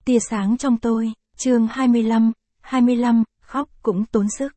Tia sáng trong tôi, chương 25, khóc cũng tốn sức.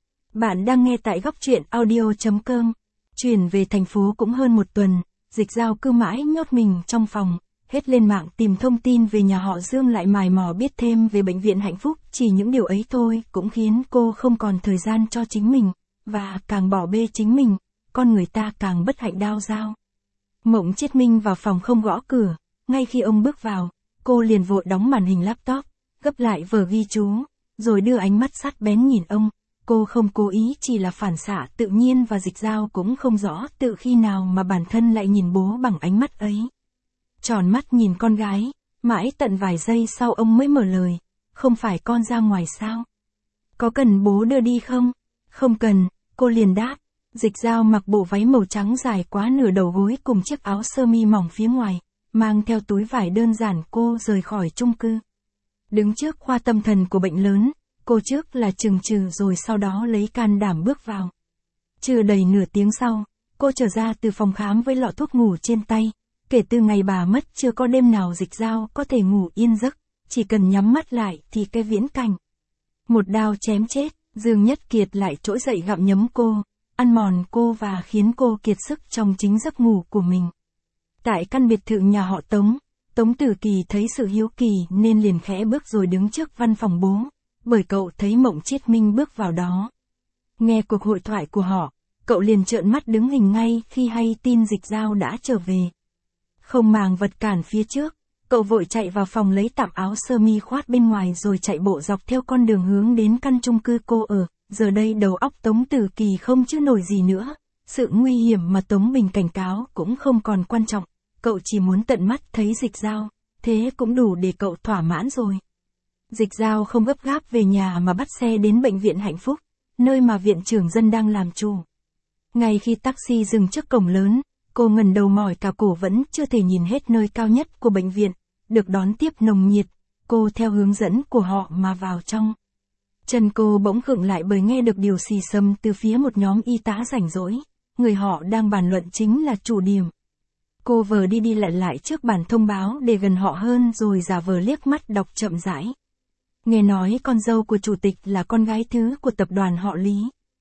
Bạn đang nghe tại góc truyện audio.com. Chuyển về thành phố cũng hơn một tuần, Dịch Dao cứ mãi nhốt mình trong phòng, hết lên mạng tìm thông tin về nhà họ Dương lại mày mò biết thêm về bệnh viện hạnh phúc. Chỉ những điều ấy thôi cũng khiến cô không còn thời gian cho chính mình, và càng bỏ bê chính mình, con người ta càng bất hạnh đau dao. Mộng Chiết Minh vào phòng không gõ cửa, ngay khi ông bước vào, cô liền vội đóng màn hình laptop, gấp lại vở ghi chú, rồi đưa ánh mắt sắc bén nhìn ông. Cô không cố ý, chỉ là phản xạ tự nhiên, và Dịch Dao cũng không rõ tự khi nào mà bản thân lại nhìn bố bằng ánh mắt ấy. Tròn mắt nhìn con gái, mãi tận vài giây sau ông mới mở lời, không phải con ra ngoài sao? Có cần bố đưa đi không? Không cần, cô liền đáp. Dịch Dao mặc bộ váy màu trắng dài quá nửa đầu gối cùng chiếc áo sơ mi mỏng phía ngoài, mang theo túi vải đơn giản cô rời khỏi chung cư. Đứng trước khoa tâm thần của bệnh lớn, cô trước là chừng chừ rồi sau đó lấy can đảm bước vào. Chưa đầy nửa tiếng sau, cô trở ra từ phòng khám với lọ thuốc ngủ trên tay. Kể từ ngày bà mất chưa có đêm nào Dịch Dao có thể ngủ yên giấc, chỉ cần nhắm mắt lại thì cái viễn cảnh một đao chém chết, Dương Nhất Kiệt lại trỗi dậy gặm nhấm cô, ăn mòn cô và khiến cô kiệt sức trong chính giấc ngủ của mình. Tại căn biệt thự nhà họ Tống, Tống Tử Kỳ thấy sự hiếu kỳ nên liền khẽ bước rồi đứng trước văn phòng bố, bởi cậu thấy Mộng Chiết Minh bước vào đó. Nghe cuộc hội thoại của họ, cậu liền trợn mắt đứng hình ngay khi hay tin Dịch Dao đã trở về. Không màng vật cản phía trước, cậu vội chạy vào phòng lấy tạm áo sơ mi khoác bên ngoài rồi chạy bộ dọc theo con đường hướng đến căn chung cư cô ở. Giờ đây đầu óc Tống Tử Kỳ không chứa nổi gì nữa, sự nguy hiểm mà Tống Bình cảnh cáo cũng không còn quan trọng, cậu chỉ muốn tận mắt thấy Dịch Dao, thế cũng đủ để cậu thỏa mãn rồi. Dịch Dao không gấp gáp về nhà mà bắt xe đến bệnh viện hạnh phúc, nơi mà viện trưởng Dân đang làm chủ. Ngay khi taxi dừng trước cổng lớn, cô ngẩng đầu mỏi cả cổ vẫn chưa thể nhìn hết nơi cao nhất của bệnh viện, được đón tiếp nồng nhiệt, cô theo hướng dẫn của họ mà vào trong. Chân cô bỗng khựng lại bởi nghe được điều xì xầm từ phía một nhóm y tá rảnh rỗi, người họ đang bàn luận chính là chủ điểm. Cô vờ đi lại trước bản thông báo để gần họ hơn rồi giả vờ liếc mắt đọc chậm rãi. Nghe nói con dâu của chủ tịch là con gái thứ của tập đoàn họ Lý.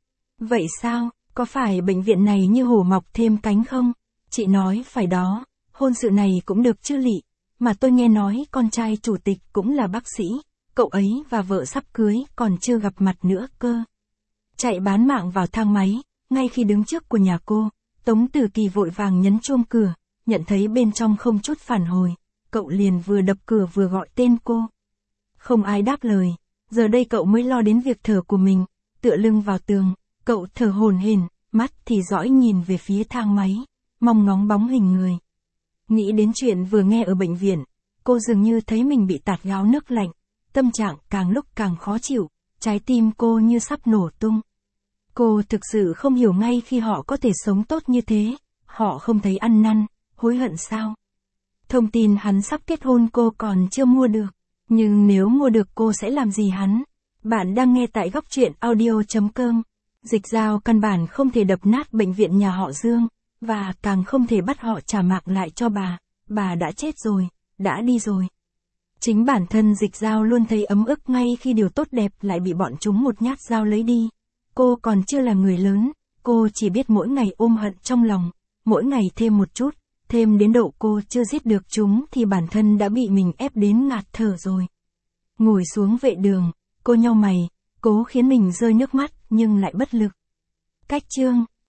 Vậy sao, có phải bệnh viện này như hổ mọc thêm cánh không? Chị nói phải đó, hôn sự này cũng được chứ lị, mà tôi nghe nói con trai chủ tịch cũng là bác sĩ, cậu ấy và vợ sắp cưới còn chưa gặp mặt nữa cơ. Chạy bán mạng vào thang máy, ngay khi đứng trước của nhà cô, Tống Tử Kỳ vội vàng nhấn chuông cửa, nhận thấy bên trong không chút phản hồi, cậu liền vừa đập cửa vừa gọi tên cô. Không ai đáp lời, giờ đây cậu mới lo đến việc thở của mình, tựa lưng vào tường, cậu thở hổn hển, mắt thì dõi nhìn về phía thang máy, mong ngóng bóng hình người. Nghĩ đến chuyện vừa nghe ở bệnh viện, cô dường như thấy mình bị tạt gáo nước lạnh, tâm trạng càng lúc càng khó chịu, trái tim cô như sắp nổ tung. Cô thực sự không hiểu ngay khi họ có thể sống tốt như thế, họ không thấy ăn năn, hối hận sao? Thông tin hắn sắp kết hôn cô còn chưa mua được, nhưng nếu mua được cô sẽ làm gì hắn? Bạn đang nghe tại góc truyện audio.com. Dịch Dao căn bản không thể đập nát bệnh viện nhà họ Dương, và càng không thể bắt họ trả mạng lại cho bà đã chết rồi, đã đi rồi. Chính bản thân Dịch Dao luôn thấy ấm ức ngay khi điều tốt đẹp lại bị bọn chúng một nhát dao lấy đi. Cô còn chưa là người lớn, cô chỉ biết mỗi ngày ôm hận trong lòng, mỗi ngày thêm một chút, thêm đến độ cô chưa giết được chúng thì bản thân đã bị mình ép đến ngạt thở rồi. Ngồi xuống vệ đường, cô nhau mày, cố khiến mình rơi nước mắt nhưng lại bất lực. Cách chương